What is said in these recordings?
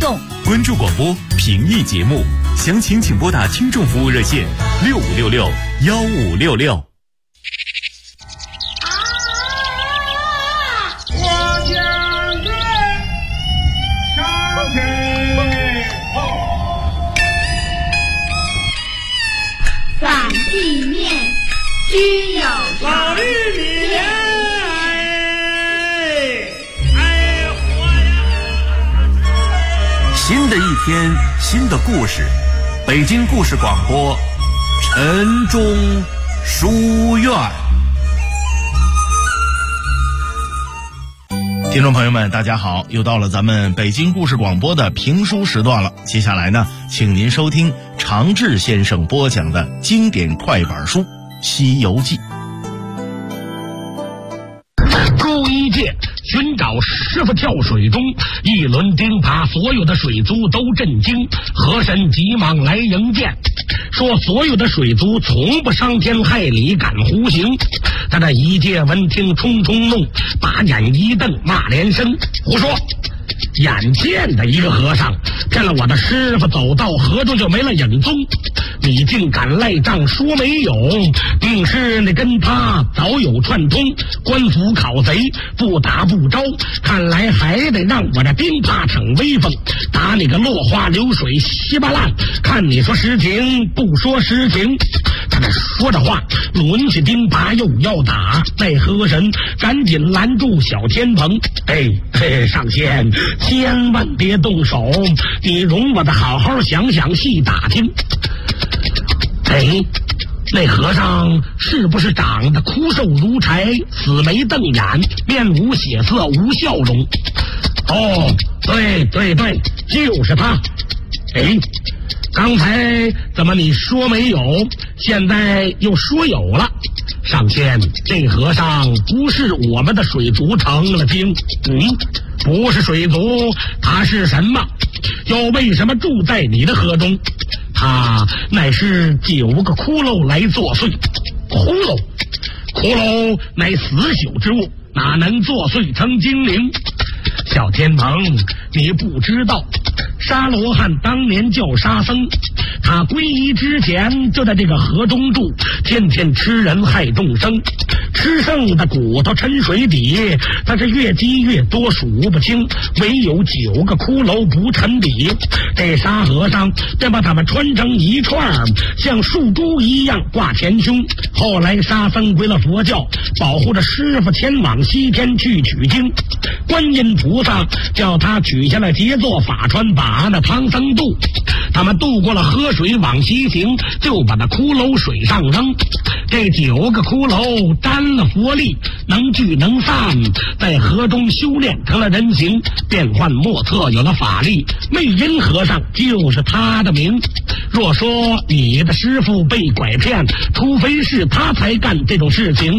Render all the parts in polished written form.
动。 关注广播，评议节目，详情请拨打听众服务热线6566-1566。 散地面，须有老绿米莲， 新的一天，新的故事，北京故事广播，晨钟书院。 听众朋友们，大家好，又到了咱们北京故事广播的评书时段了。接下来呢，请您收听常志先生播讲的经典快板书《西游记》。 朱一介寻找师傅跳水中，一轮钉耙，所有的水族都震惊。河神急忙来迎见，说所有的水族从不伤天害理，敢胡行。他这一介闻听冲冲怒，把眼一瞪，骂连声：胡说！眼见的一个和尚骗了我的师傅，走到河中就没了影踪，你竟敢赖账说没有，定是你跟他早有串通，官府考贼，不打不招，看来还得让我这钉耙逞威风，打你个落花流水稀巴烂，看你说实情不说实情。他这说着话，抡起钉耙又要打，那河神赶紧拦住小天蓬：上仙，千万别动手，你容我的好好想想细打听。那和尚是不是长得枯瘦如柴，死眉瞪眼，面无血色，无笑容？哦，对，就是他。刚才怎么你说没有，现在又说有了？上仙，这和尚不是我们的水族成了精？不是水族，他是什么？又为什么住在你的河中？他乃是9个骷髅来作祟。骷髅乃死朽之物，哪能作祟成精灵？小天蓬，你不知道，沙罗汉当年叫沙僧，他皈依之前就在这个河中住，天天吃人害众生，吃剩的骨头沉水底，他是越积越多，数不清，唯有9个骷髅不沉底。这沙和尚便把他们穿成一串，像树珠一样挂前胸。后来沙僧归了佛教，保护着师傅前往西天去取经。观音菩萨叫他取下了结作法船，把那唐僧渡。他们渡过了河水往西行，就把那骷髅水上扔。这9个骷髅沾了佛力，能聚能散，在河中修炼成了人形，变幻莫测，有了法力。魅音和尚就是他的名。若说你的师傅被拐骗，除非是他才干这种事情。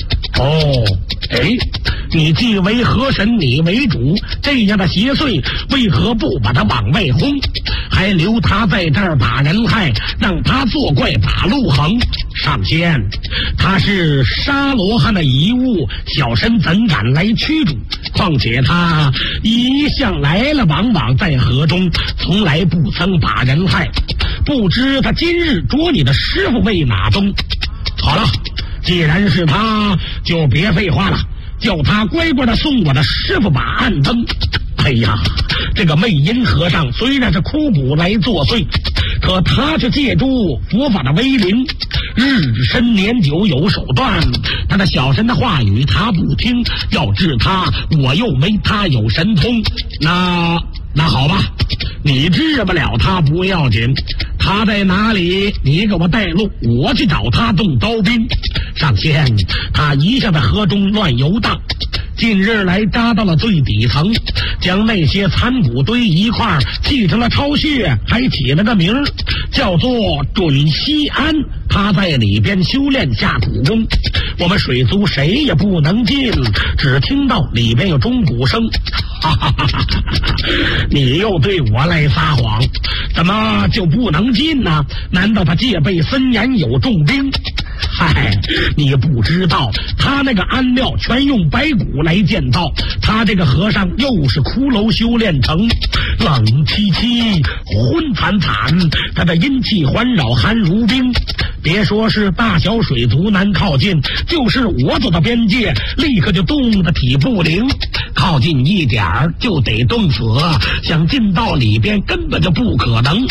你既为河神，你为主，这样的邪祟为何不把他往外轰，还留他在这儿把人害，让他作怪把路横？上仙，他是沙罗汉的遗物，小神怎敢来驱逐？况且他一向来了往往在河中，从来不曾把人害，不知他今日捉你的师傅为哪宗？好了，既然是他，就别废话了，叫他乖乖的送我的师傅把案登。这个魅音和尚虽然是枯骨来作祟，可他却借助佛法的威灵，日深年久，有手段。他的小神的话语他不听，要治他我又没他有神通。那好吧，你治不了他不要紧，他在哪里你给我带路，我去找他动刀兵。上仙，他一下在河中乱游荡，近日来扎到了最底层，将那些残骨堆一块，砌成了巢穴，还起了个名儿，叫做准西安。他在里边修炼下苦功，我们水族谁也不能进，只听到里边有钟鼓声。你又对我来撒谎，怎么就不能进呢？难道他戒备森严，有重兵？ 嗨，你不知道，他那个庵庙全用白骨来建造，他这个和尚又是骷髅修炼成，冷凄凄，昏惨惨，他的阴气环绕，寒如冰。别说是大小水族难靠近，就是我走到边界，立刻就冻得体不灵，靠近一点儿就得冻死，想进到里边根本就不可能。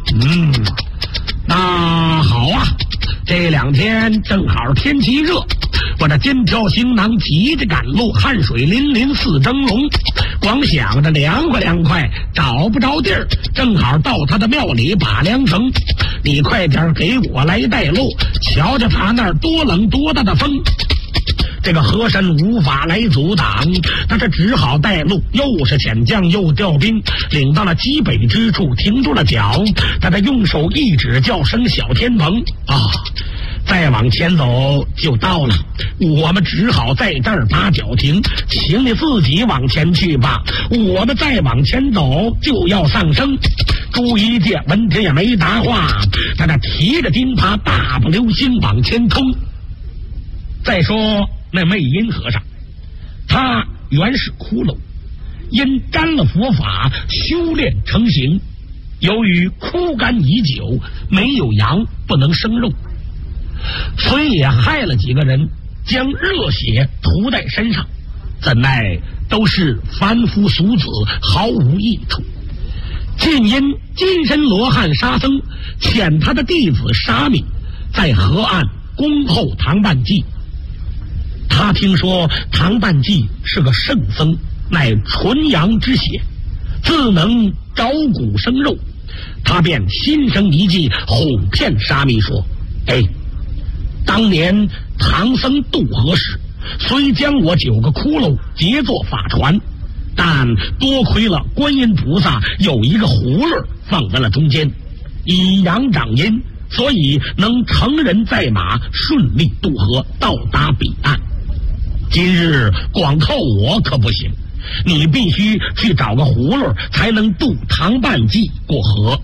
那好啊，这2天正好天气热，我这肩挑行囊急着赶路，汗水淋淋似蒸笼，光想着凉快凉快，找不着地儿，正好到他的庙里把凉城。你快点给我来带路，瞧瞧他那儿多冷多大的风。这个和珅无法来阻挡，他这只好带路，又是遣将又调兵，领到了极北之处，停住了脚。他在用手一指，叫声小天蓬啊，再往前走就到了，我们只好在这儿把脚停，请你自己往前去吧，我们再往前走就要上升。朱一介闻听也没答话，他那提着钉耙大步流星往前冲。再说那魅音和尚，他原是骷髅，因沾了佛法修炼成形，由于枯干已久，没有阳不能生肉，所以也害了几个人，将热血涂在身上，怎奈都是凡夫俗子，毫无益处。竟因金身罗汉沙僧遣他的弟子沙弥在河岸恭候唐半骥。他听说唐半骥是个圣僧，乃纯阳之血，自能着骨生肉，他便心生一计，哄骗沙弥说：当年唐僧渡河时，虽将我9个骷髅结作法船，但多亏了观音菩萨有一个葫芦放在了中间，以阳长阴，所以能乘人载马，顺利渡河到达彼岸。今日光靠我可不行，你必须去找个葫芦才能渡唐半骥过河。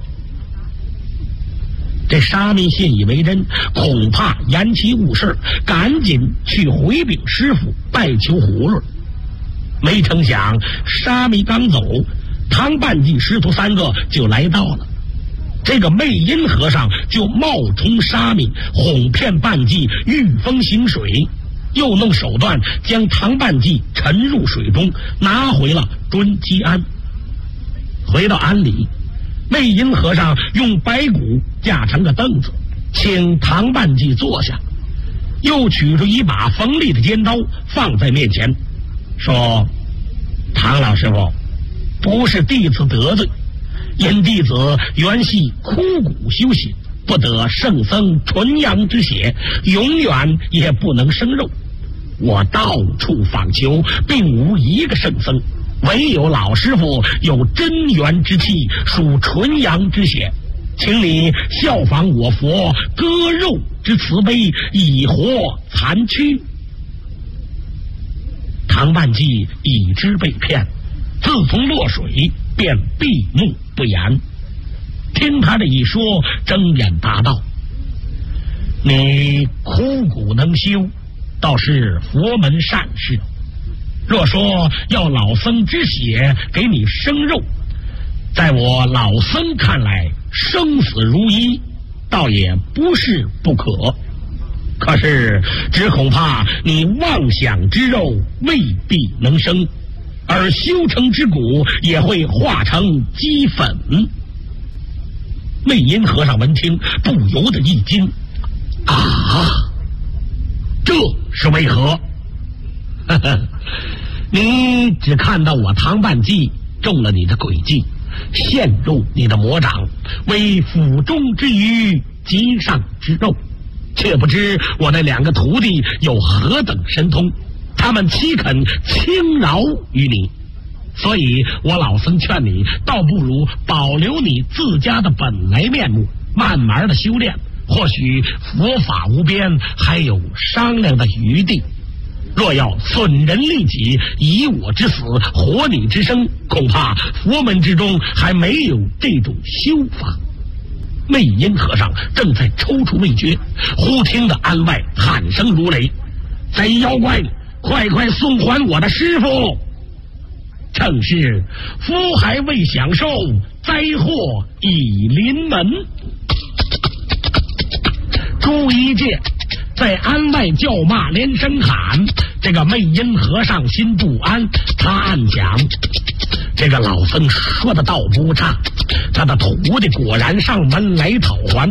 这沙弥信以为真，恐怕延期误事，赶紧去回禀师傅拜求葫芦。没成想沙弥刚走，唐半骥师徒3个就来到了。这个魅音和尚就冒充沙弥，哄骗半骥御风行水，又弄手段将唐半骥沉入水中，拿回了敦基庵。回到庵里，魅音和尚用白骨架成个凳子，请唐半骥坐下，又取出一把锋利的尖刀放在面前，说：唐老师傅，不是弟子得罪，因弟子原系枯骨修行，不得圣僧纯阳之血，永远也不能生肉。我到处访求，并无一个圣僧，唯有老师傅有真元之气，属纯阳之血，请你效仿我佛割肉之慈悲，以活残躯。唐半骥已知被骗，自从落水便闭目不言。听他这一说，睁眼答道：你枯骨能修，倒是佛门善事，若说要老僧之血给你生肉，在我老僧看来，生死如一，倒也不是不可。可是只恐怕你妄想之肉未必能生，而修成之骨也会化成齑粉。魅音和尚闻听，不由得一惊：啊，这是为何？你只看到我唐半骥中了你的诡计，陷入你的魔掌，为腹中之鱼，脊上之肉，却不知我那2个徒弟有何等神通，他们岂肯轻饶于你？所以我老僧劝你，倒不如保留你自家的本来面目，慢慢的修炼，或许佛法无边，还有商量的余地。若要损人利己，以我之死活你之生，恐怕佛门之中还没有这种修法。 魅音和尚正在抽搐未决，忽听得庵外喊声如雷：“贼妖怪，快快送还我的师傅！”正是福还未享受，灾祸已临门。朱一介在庵外叫骂，连声喊，这个魅音和尚心不安，他暗想：这个老僧说的倒不差，他的徒弟果然上门来讨还。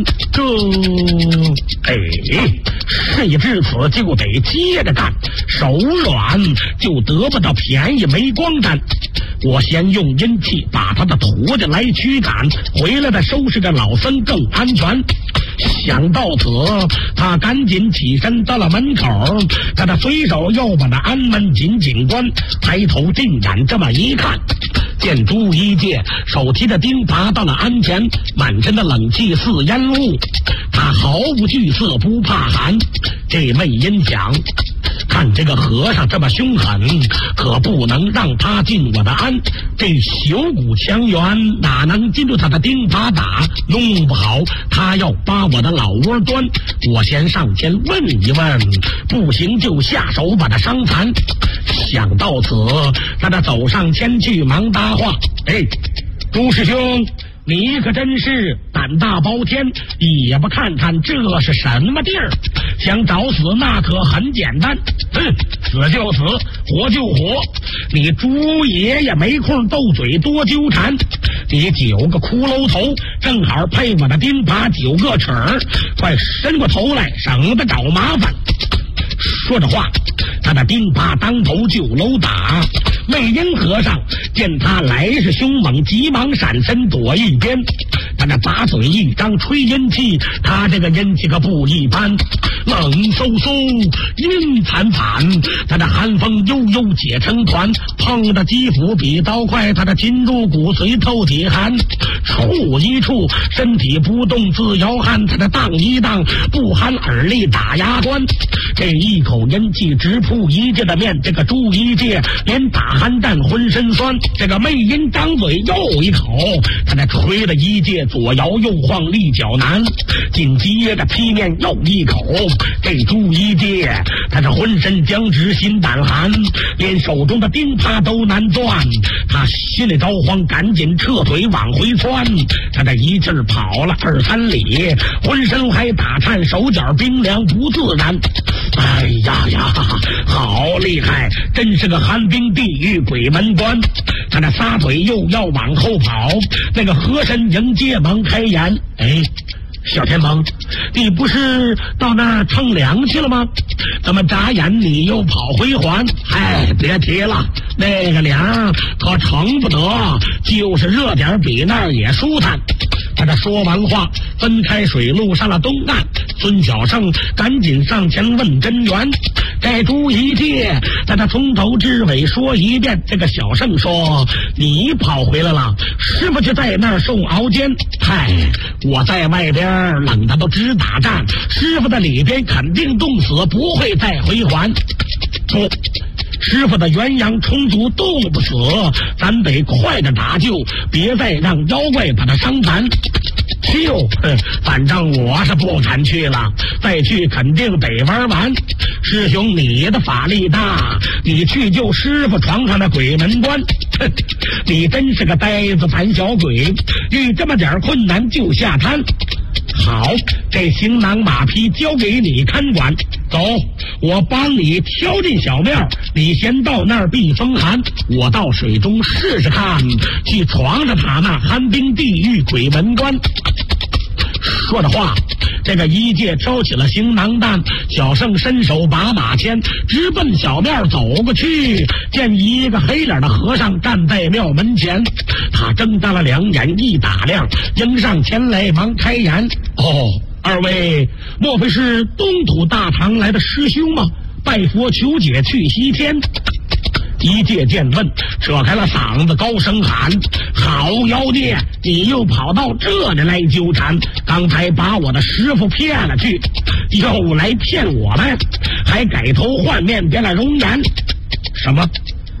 事已至此，就得接着干，手软就得不到便宜，没光沾。我先用阴气把他的徒弟来驱赶，回来的收拾个老僧更安全。想到此，他赶紧起身到了门口，他的随手又把那庵门紧紧关，抬头定眼这么一看，见朱一介手提着钉耙到了庵前，满身的冷气似烟雾，他毫不惧色，不怕寒。这魅音想，看这个和尚这么凶狠，可不能让他进我的庵。这朽骨强援哪能进入他的钉耙打？弄不好他要把我的老窝端。我先上前问一问，不行就下手把他伤残。想到此，他走上前去，忙搭话：“朱师兄，你可真是胆大包天，也不看看这是什么地儿？想找死那可很简单，死就死，活就活。你朱爷爷没空斗嘴多纠缠，你9个骷髅头正好配我的钉耙9个齿儿，快伸过头来，省得找麻烦。”说着话，他的钉耙当头就搂打。魅音和尚见他来势凶猛，急忙闪身躲一边。他那把嘴一张吹阴气，他这个阴气可不一般，冷飕飕，阴惨惨。他的寒风悠悠解成团，碰的肌肤比刀快，他的筋入骨髓透体寒。触一触，身体不动自摇撼，他的荡一荡，不寒耳力打牙关。这一口阴气直扑一介的面，这个朱一介连打寒战浑身酸。这个魅音张嘴又一口，他那吹的一介左摇右晃，力脚难。紧接着劈面又一口，这朱一介他这浑身僵直，心胆寒，连手中的钉耙都难断。他心里着慌，赶紧撤腿往回窜。他这一劲儿跑了2、3里，浑身还打颤，手脚冰凉不自然。哎呀呀，好厉害，真是个寒冰地狱鬼门关。他那撒腿又要往后跑，那个和珅迎接忙开言：“小天蒙，你不是到那儿乘凉去了吗？怎么眨眼你又跑回还？别提了，那个凉可乘不得，就是热点比那儿也舒坦。”他这说完话，分开水路上了东岸。孙小胜赶紧上前问真源。这朱一介在他从头至尾说一遍。这个小胜说：“你跑回来了，师傅就在那儿受熬煎。我在外边冷的都直打颤，师傅在里边肯定冻死，不会再回还。不，师傅的元阳充足，冻不死，咱得快点打救，别再让妖怪把他伤残。反正我是不敢去了，再去肯定得玩完。师兄，你的法力大，你去救师傅闯上的鬼门关。你真是个呆子胆小鬼，遇这么点困难就下滩。好，这行囊马匹交给你看管，走，我帮你挑进小庙，你先到那儿避风寒，我到水中试试看，去闯着他那寒冰地狱鬼门关。说着话，这个一介挑起了行囊担，小胜伸手把马牵，直奔小庙走过去，见一个黑脸的和尚站在庙门前。他睁大了2眼一打量，迎上前来忙开言：“二位莫非是东土大唐来的师兄吗？拜佛求解去西天。”一介见问，扯开了嗓子高声喊：“好妖孽，你又跑到这里来纠缠，刚才把我的师傅骗了去，又来骗我们，还改头换面变了容颜。什么？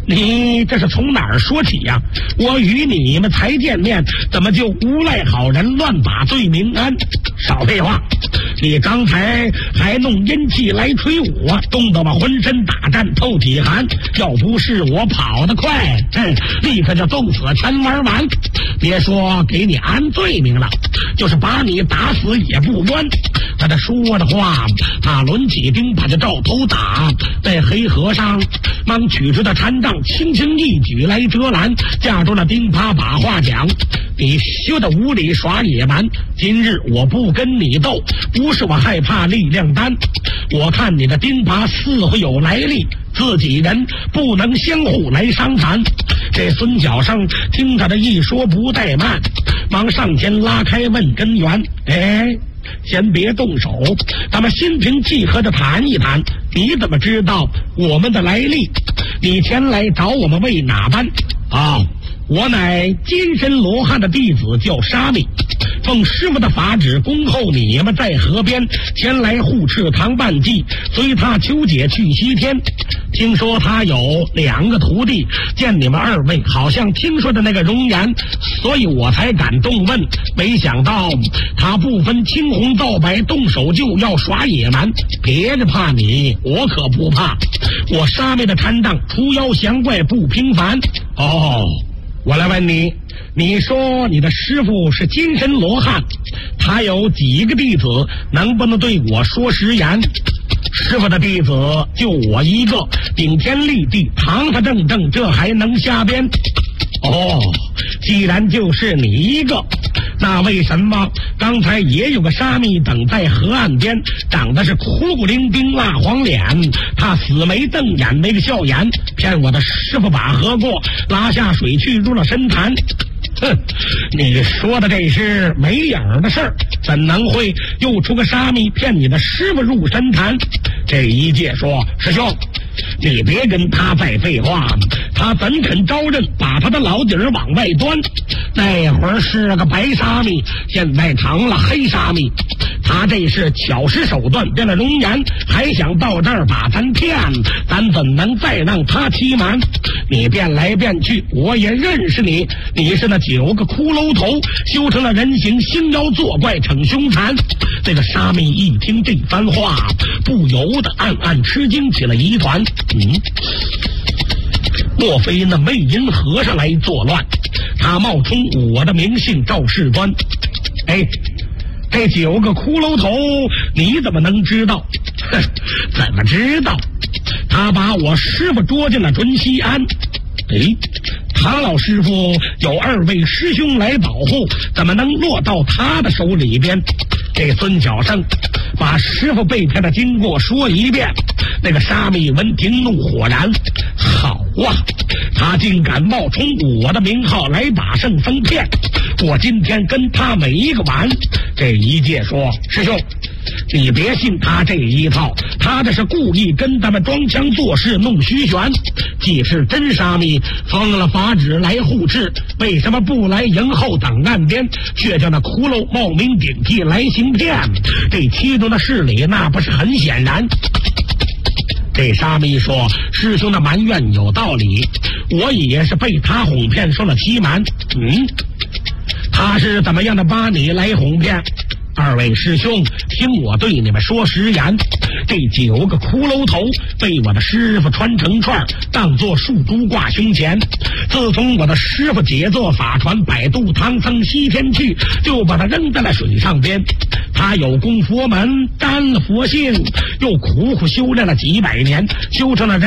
你这是从哪儿说起呀？我与你们才见面，怎么就无赖好人乱把罪名安？少废话！你刚才还弄阴气来吹我，冻得我浑身打颤透体寒。要不是我跑得快，立刻就冻死全玩完。别说给你安罪名了，就是把你打死也不冤。他这说的话，他抡起钉耙就照头打。这黑和尚忙取出的禅杖，轻轻一举来遮拦，架住了钉耙，把话讲：你休得无理耍野蛮，今日我不跟你斗，不是我害怕力量单，我看你的钉耙似乎有来历，自己人不能相互来伤残。这孙小生听他的一说不怠慢，忙上前拉开问根源。先别动手，咱们心平气和的谈一谈。你怎么知道我们的来历？你前来找我们为哪般？我乃金身罗汉的弟子，叫沙弥，奉师傅的法旨恭候你们在河边前来护持唐半季，随他求解去西天。听说他有2个徒弟，见你们2位好像听说的那个容颜，所以我才敢动问。没想到他不分青红皂白，动手就要耍野蛮。别人怕你，我可不怕。我沙弥的禅杖除妖降怪不平凡。我来问你，你说你的师傅是金身罗汉，他有几个弟子？能不能对我说实言？师傅的弟子就我一个，顶天立地，堂堂正正，这还能瞎编？既然就是你一个，那为什么刚才也有个沙弥等在河岸边，长得是哭骨伶仃蜡黄脸，他死眉瞪眼没个笑颜，骗我的师傅把河过，拉下水去入了深潭。你说的这是没影的事儿，怎能会又出个沙弥骗你的师傅入深潭？这一介说：师兄，你别跟他再废话，他怎肯招认把他的老底儿往外端？那会儿是个白沙弥，现在成了黑沙弥，他这是巧施手段变了容颜，还想到这儿把咱骗，咱怎能再让他欺瞒？你变来变去，我也认识你，你是那9个骷髅头修成了人形，兴妖作怪逞凶残。这个沙弥一听这番话，不由得暗暗吃惊起了一团。莫非那魅音和尚来作乱？他冒充我的名姓赵世端。这9个骷髅头你怎么能知道？怎么知道？他把我师傅捉进了准西安。唐老师傅有2位师兄来保护，怎么能落到他的手里边？这孙小生把师傅被骗的经过说一遍。那个沙弥闻听怒火燃，好啊，他竟敢冒充我的名号来把圣僧骗，我今天跟他没一个完。这一介说：师兄，你别信他这一套，他这是故意跟咱们装腔作势弄虚玄。既是真沙弥，奉了法旨来护持，为什么不来迎候等岸边，却叫那骷髅冒名顶替来行骗？这其中的事理那不是很显然？这沙弥说：师兄的埋怨有道理，我也是被他哄骗受了欺瞒。他是怎么样的把你来哄骗？2位师兄，听我对你们说实言，这9个骷髅头被我的师傅穿成串，当作树珠挂胸前。自从我的师傅解作法船摆渡唐僧西天去，就把他扔在了水上边。他有供佛门，沾了佛性，又苦苦修炼了几百年，修成了人